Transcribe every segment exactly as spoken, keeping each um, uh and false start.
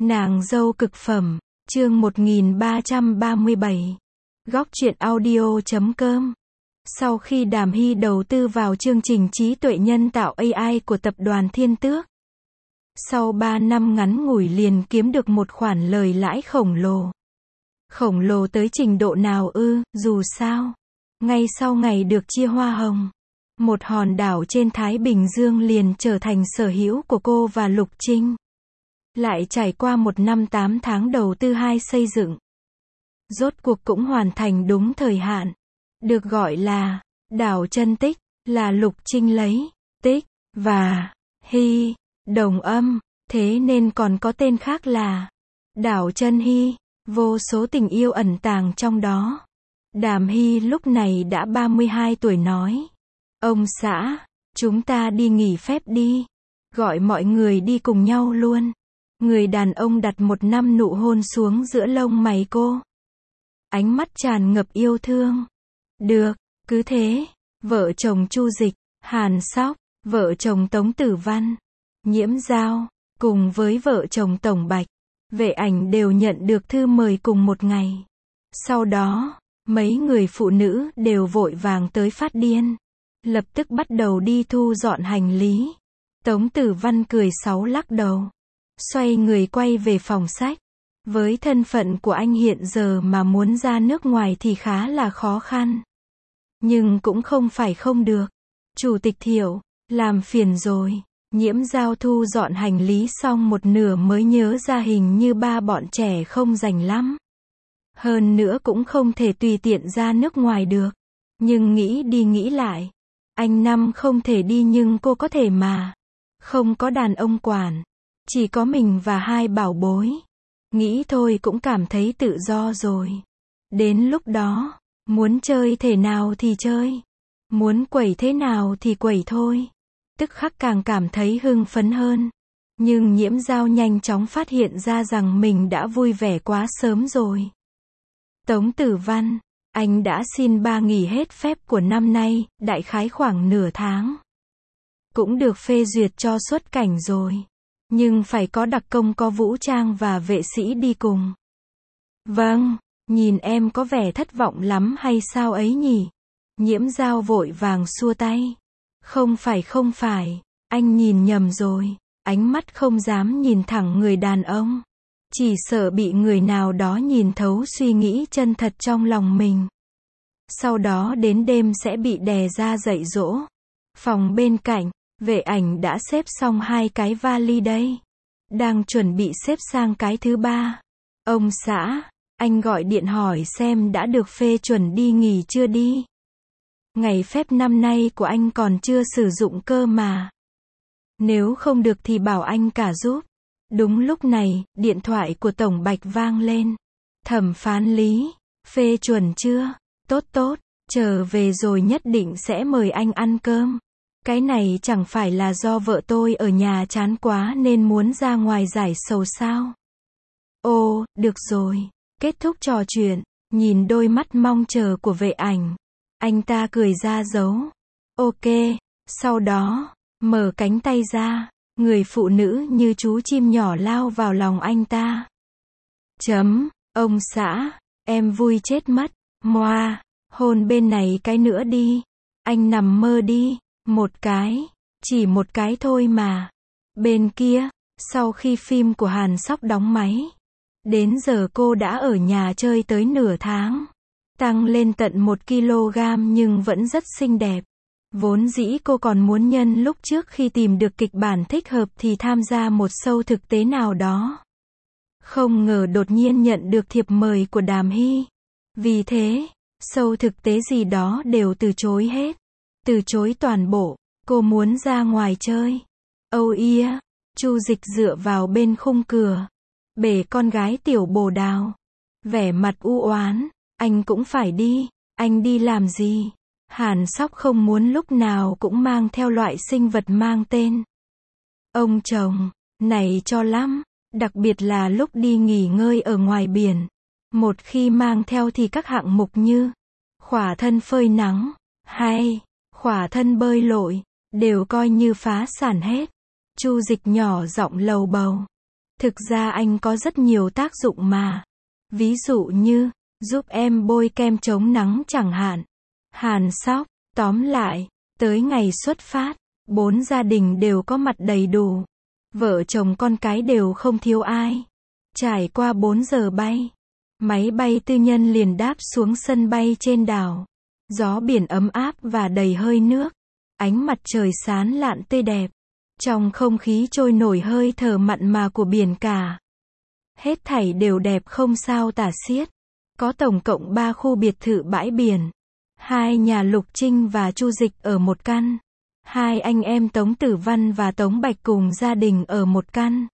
Nàng dâu cực phẩm, chương một nghìn ba trăm ba mươi bảy. Góc truyện audio chấm com. Sau khi Đàm Hy đầu tư vào chương trình trí tuệ nhân tạo a i của tập đoàn Thiên Tước, sau ba năm ngắn ngủi liền kiếm được một khoản lời lãi khổng lồ. Khổng lồ tới trình độ nào ư, dù sao, ngay sau ngày được chia hoa hồng, một hòn đảo trên Thái Bình Dương liền trở thành sở hữu của cô và Lục Trinh. Lại trải qua một năm tám tháng đầu tư hai xây dựng, rốt cuộc cũng hoàn thành đúng thời hạn. Được gọi là đảo Chân Tích, là Lục Trinh lấy Tích và Hy đồng âm, thế nên còn có tên khác là đảo Chân Hy. Vô số tình yêu ẩn tàng trong đó. Đàm Hy lúc này đã ba mươi hai tuổi nói: "Ông xã, chúng ta đi nghỉ phép đi." Gọi mọi người đi cùng nhau luôn. Người đàn ông đặt một năm nụ hôn xuống giữa lông mày cô. Ánh mắt tràn ngập yêu thương. Được, cứ thế. Vợ chồng Chu Dịch, Hàn Sóc, vợ chồng Tống Tử Văn, Nhiễm Giao, cùng với vợ chồng Tổng Bạch, Vệ Ảnh đều nhận được thư mời cùng một ngày. Sau đó, mấy người phụ nữ đều vội vàng tới phát điên. Lập tức bắt đầu đi thu dọn hành lý. Tống Tử Văn cười sáu lắc đầu, xoay người quay về phòng sách. Với thân phận của anh hiện giờ mà muốn ra nước ngoài thì khá là khó khăn. Nhưng cũng không phải không được. Chủ tịch Thiệu, làm phiền rồi. Nhiễm Giao thu dọn hành lý xong một nửa mới nhớ ra hình như ba bọn trẻ không rảnh lắm. Hơn nữa cũng không thể tùy tiện ra nước ngoài được. Nhưng nghĩ đi nghĩ lại, anh Năm không thể đi nhưng cô có thể mà. Không có đàn ông quản, chỉ có mình và hai bảo bối. Nghĩ thôi cũng cảm thấy tự do rồi. Đến lúc đó, muốn chơi thể nào thì chơi, muốn quẩy thế nào thì quẩy thôi. Tức khắc càng cảm thấy hưng phấn hơn. Nhưng Nhiễm Giao nhanh chóng phát hiện ra rằng mình đã vui vẻ quá sớm rồi. Tống Tử Văn, anh đã xin ba nghỉ hết phép của năm nay, đại khái khoảng nửa tháng. Cũng được phê duyệt cho xuất cảnh rồi. Nhưng phải có đặc công có vũ trang và vệ sĩ đi cùng. Vâng, nhìn em có vẻ thất vọng lắm hay sao ấy nhỉ? Nhiễm Giao vội vàng xua tay. Không phải không phải, anh nhìn nhầm rồi. Ánh mắt không dám nhìn thẳng người đàn ông. Chỉ sợ bị người nào đó nhìn thấu suy nghĩ chân thật trong lòng mình. Sau đó đến đêm sẽ bị đè ra dạy dỗ. Phòng bên cạnh, Vệ Ảnh đã xếp xong hai cái vali đây. Đang chuẩn bị xếp sang cái thứ ba. Ông xã, anh gọi điện hỏi xem đã được phê chuẩn đi nghỉ chưa đi. Ngày phép năm nay của anh còn chưa sử dụng cơ mà. Nếu không được thì bảo anh cả giúp. Đúng lúc này, điện thoại của Tổng Bạch vang lên. Thẩm phán Lý, phê chuẩn chưa? Tốt tốt, trở về rồi nhất định sẽ mời anh ăn cơm. Cái này chẳng phải là do vợ tôi ở nhà chán quá nên muốn ra ngoài giải sầu sao? Ồ, được rồi. Kết thúc trò chuyện, nhìn đôi mắt mong chờ của Vệ Ảnh, anh ta cười ra dấu. Ok, sau đó, mở cánh tay ra, người phụ nữ như chú chim nhỏ lao vào lòng anh ta. Chấm, ông xã, em vui chết mất. Moa, hôn bên này cái nữa đi. Anh nằm mơ đi. Một cái, chỉ một cái thôi mà. Bên kia, sau khi phim của Hàn Sóc đóng máy, đến giờ cô đã ở nhà chơi tới nửa tháng. Tăng lên tận một ki lô gam nhưng vẫn rất xinh đẹp. Vốn dĩ cô còn muốn nhân lúc trước khi tìm được kịch bản thích hợp thì tham gia một show thực tế nào đó. Không ngờ đột nhiên nhận được thiệp mời của Đàm Hy. Vì thế, show thực tế gì đó đều từ chối hết. Từ chối toàn bộ, cô muốn ra ngoài chơi. Oh yeah, Chu Dịch dựa vào bên khung cửa, bể con gái tiểu bồ đào. Vẻ mặt u oán, anh cũng phải đi, anh đi làm gì? Hàn Sóc không muốn lúc nào cũng mang theo loại sinh vật mang tên ông chồng, này cho lắm, đặc biệt là lúc đi nghỉ ngơi ở ngoài biển. Một khi mang theo thì các hạng mục như khỏa thân phơi nắng, hay khỏa thân bơi lội, đều coi như phá sản hết. Chu Dịch nhỏ giọng lầu bầu. Thực ra anh có rất nhiều tác dụng mà. Ví dụ như, giúp em bôi kem chống nắng chẳng hạn. Hàn Sóc, tóm lại, tới ngày xuất phát, bốn gia đình đều có mặt đầy đủ. Vợ chồng con cái đều không thiếu ai. Trải qua bốn giờ bay, máy bay tư nhân liền đáp xuống sân bay trên đảo. Gió biển ấm áp và đầy hơi nước. Ánh mặt trời sáng lạn tươi đẹp. Trong không khí trôi nổi hơi thở mặn mà của biển cả. Hết thảy đều đẹp không sao tả xiết. Có tổng cộng ba khu biệt thự bãi biển. Hai nhà Lục Trinh và Chu Dịch ở một căn. Hai anh em Tống Tử Văn và Tống Bạch cùng gia đình ở một căn.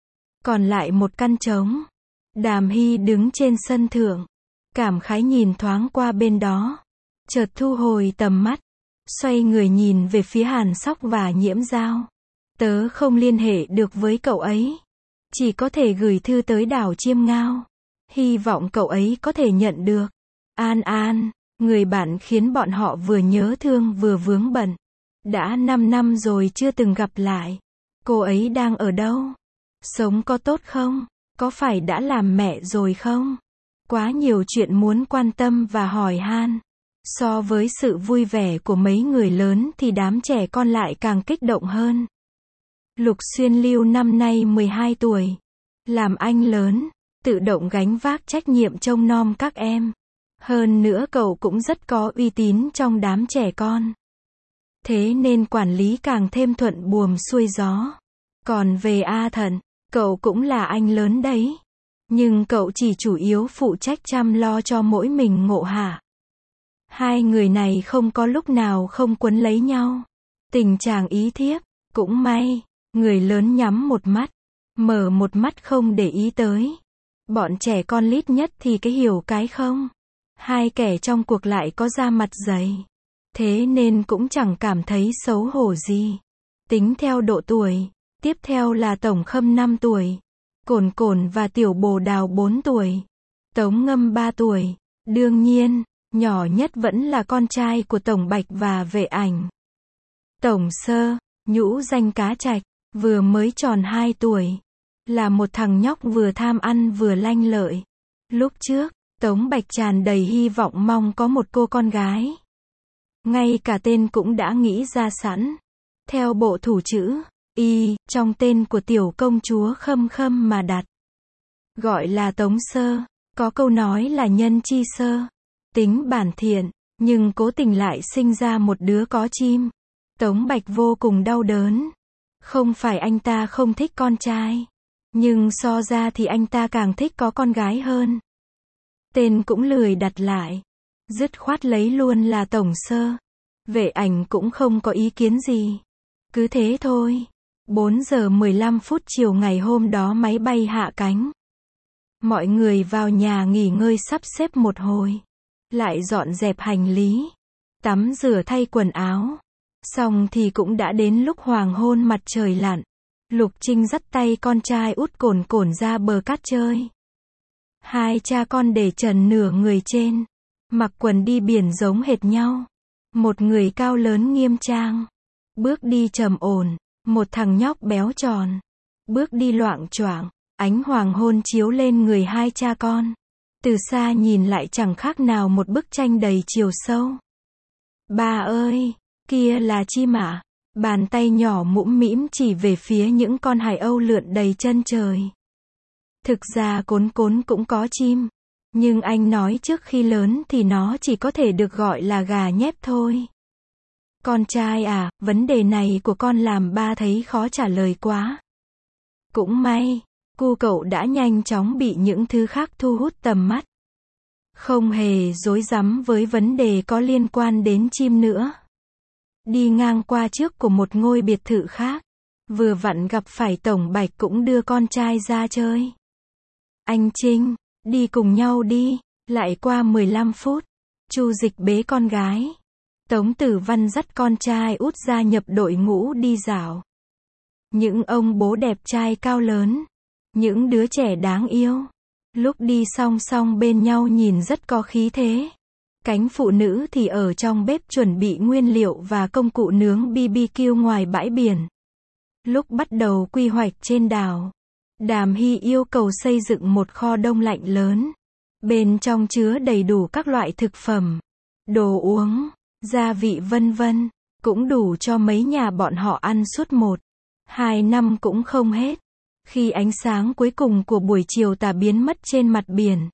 Còn lại một căn trống. Đàm Hy đứng trên sân thượng. Cảm khái nhìn thoáng qua bên đó. Chợt thu hồi tầm mắt. Xoay người nhìn về phía Hàn Sóc và Nhiễm Giao. Tớ không liên hệ được với cậu ấy. Chỉ có thể gửi thư tới đảo Chiêm Ngao. Hy vọng cậu ấy có thể nhận được. An An, người bạn khiến bọn họ vừa nhớ thương vừa vướng bận. Đã năm năm rồi chưa từng gặp lại. Cô ấy đang ở đâu? Sống có tốt không? Có phải đã làm mẹ rồi không? Quá nhiều chuyện muốn quan tâm và hỏi han. So với sự vui vẻ của mấy người lớn thì đám trẻ con lại càng kích động hơn. Lục Xuyên Lưu năm nay mười hai tuổi. Làm anh lớn, tự động gánh vác trách nhiệm trông nom các em. Hơn nữa cậu cũng rất có uy tín trong đám trẻ con. Thế nên quản lý càng thêm thuận buồm xuôi gió. Còn về A Thận, cậu cũng là anh lớn đấy. Nhưng cậu chỉ chủ yếu phụ trách chăm lo cho mỗi mình Ngộ Hạ. Hai người này không có lúc nào không quấn lấy nhau. Tình chàng ý thiếp, cũng may, người lớn nhắm một mắt, mở một mắt không để ý tới. Bọn trẻ con lít nhất thì cái hiểu cái không. Hai kẻ trong cuộc lại có da mặt dày. Thế nên cũng chẳng cảm thấy xấu hổ gì. Tính theo độ tuổi, tiếp theo là Tổng Khâm năm tuổi, Cồn Cồn và Tiểu Bồ Đào bốn tuổi, Tống Ngâm ba tuổi. Đương nhiên, nhỏ nhất vẫn là con trai của Tổng Bạch và Vệ Ảnh. Tổng Sơ, nhũ danh Cá Trạch, vừa mới tròn hai tuổi. Là một thằng nhóc vừa tham ăn vừa lanh lợi. Lúc trước, Tống Bạch tràn đầy hy vọng mong có một cô con gái. Ngay cả tên cũng đã nghĩ ra sẵn. Theo bộ thủ chữ Y, trong tên của tiểu công chúa Khâm Khâm mà đặt. Gọi là Tống Sơ, có câu nói là nhân chi sơ. Tính bản thiện, nhưng cố tình lại sinh ra một đứa có chim. Tống Bạch vô cùng đau đớn. Không phải anh ta không thích con trai. Nhưng so ra thì anh ta càng thích có con gái hơn. Tên cũng lười đặt lại. Dứt khoát lấy luôn là Tổng Sơ. Vệ Ảnh cũng không có ý kiến gì. Cứ thế thôi. bốn giờ mười lăm phút chiều ngày hôm đó máy bay hạ cánh. Mọi người vào nhà nghỉ ngơi sắp xếp một hồi. Lại dọn dẹp hành lý. Tắm rửa thay quần áo. Xong thì cũng đã đến lúc hoàng hôn mặt trời lặn. Lục Trinh dắt tay con trai út Cồn Cồn ra bờ cát chơi. Hai cha con để trần nửa người trên. Mặc quần đi biển giống hệt nhau. Một người cao lớn nghiêm trang. Bước đi trầm ổn. Một thằng nhóc béo tròn. Bước đi loạng choạng. Ánh hoàng hôn chiếu lên người hai cha con. Từ xa nhìn lại chẳng khác nào một bức tranh đầy chiều sâu. Ba ơi, kia là chim ạ. Bàn tay nhỏ mũm mĩm chỉ về phía những con hải âu lượn đầy chân trời. Thực ra Cốn Cốn cũng có chim. Nhưng anh nói trước khi lớn thì nó chỉ có thể được gọi là gà nhép thôi. Con trai à, vấn đề này của con làm ba thấy khó trả lời quá. Cũng may, cu cậu đã nhanh chóng bị những thứ khác thu hút tầm mắt. Không hề rối rắm với vấn đề có liên quan đến chim nữa. Đi ngang qua trước của một ngôi biệt thự khác. Vừa vặn gặp phải Tổng Bạch cũng đưa con trai ra chơi. Anh Trinh, đi cùng nhau đi. Lại qua mười lăm phút. Chu Dịch bế con gái. Tống Tử Văn dắt con trai út gia nhập đội ngũ đi dạo. Những ông bố đẹp trai cao lớn. Những đứa trẻ đáng yêu. Lúc đi song song bên nhau nhìn rất có khí thế. Cánh phụ nữ thì ở trong bếp chuẩn bị nguyên liệu và công cụ nướng bê bê kiu ngoài bãi biển. Lúc bắt đầu quy hoạch trên đảo, Đàm Hy yêu cầu xây dựng một kho đông lạnh lớn. Bên trong chứa đầy đủ các loại thực phẩm, đồ uống, gia vị vân vân, cũng đủ cho mấy nhà bọn họ ăn suốt một, hai năm cũng không hết. Khi ánh sáng cuối cùng của buổi chiều tà biến mất trên mặt biển,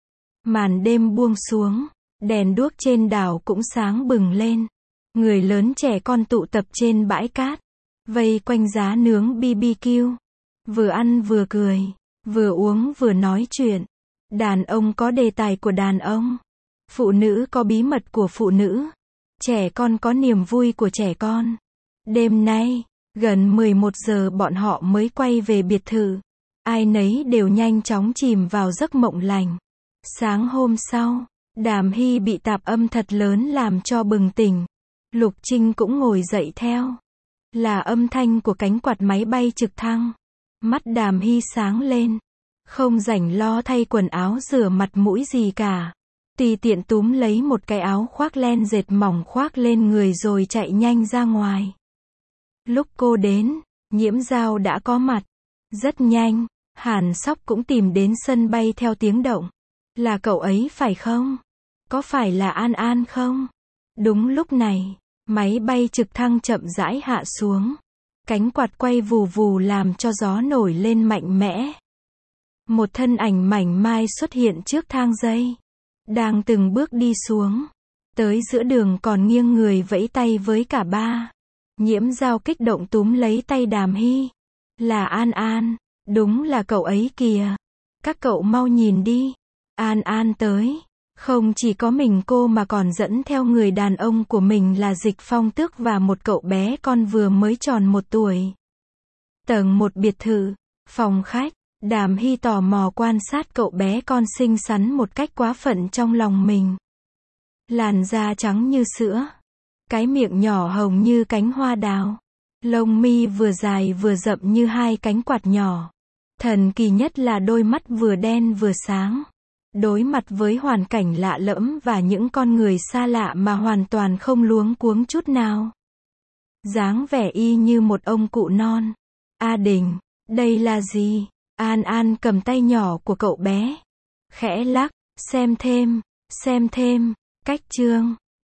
màn đêm buông xuống, đèn đuốc trên đảo cũng sáng bừng lên. Người lớn trẻ con tụ tập trên bãi cát, vây quanh giá nướng bê bê kiu, vừa ăn vừa cười, vừa uống vừa nói chuyện. Đàn ông có đề tài của đàn ông, phụ nữ có bí mật của phụ nữ, trẻ con có niềm vui của trẻ con. Đêm nay, gần mười một giờ bọn họ mới quay về biệt thự. Ai nấy đều nhanh chóng chìm vào giấc mộng lành. Sáng hôm sau, Đàm Hy bị tạp âm thật lớn làm cho bừng tỉnh. Lục Trinh cũng ngồi dậy theo. Là âm thanh của cánh quạt máy bay trực thăng. Mắt Đàm Hy sáng lên. Không rảnh lo thay quần áo rửa mặt mũi gì cả. Tùy tiện túm lấy một cái áo khoác len dệt mỏng khoác lên người rồi chạy nhanh ra ngoài. Lúc cô đến, Nhiễm Dao đã có mặt. Rất nhanh, Hàn Sóc cũng tìm đến sân bay theo tiếng động. Là cậu ấy phải không? Có phải là An An không? Đúng lúc này, máy bay trực thăng chậm rãi hạ xuống. Cánh quạt quay vù vù làm cho gió nổi lên mạnh mẽ. Một thân ảnh mảnh mai xuất hiện trước thang dây. Đang từng bước đi xuống. Tới giữa đường còn nghiêng người vẫy tay với cả ba. Nhiễm Dao kích động túm lấy tay Đàm Hy. Là An An. Đúng là cậu ấy kìa. Các cậu mau nhìn đi. An An tới. Không chỉ có mình cô mà còn dẫn theo người đàn ông của mình là Dịch Phong Tước và một cậu bé con vừa mới tròn một tuổi. Tầng một biệt thự, phòng khách, Đàm Hy tò mò quan sát cậu bé con xinh xắn một cách quá phận trong lòng mình. Làn da trắng như sữa, cái miệng nhỏ hồng như cánh hoa đào, lông mi vừa dài vừa rậm như hai cánh quạt nhỏ. Thần kỳ nhất là đôi mắt vừa đen vừa sáng. Đối mặt với hoàn cảnh lạ lẫm và những con người xa lạ mà hoàn toàn không luống cuống chút nào. Dáng vẻ y như một ông cụ non. A Đình, đây là gì? An An cầm tay nhỏ của cậu bé. Khẽ lắc, xem thêm, xem thêm, cách chương.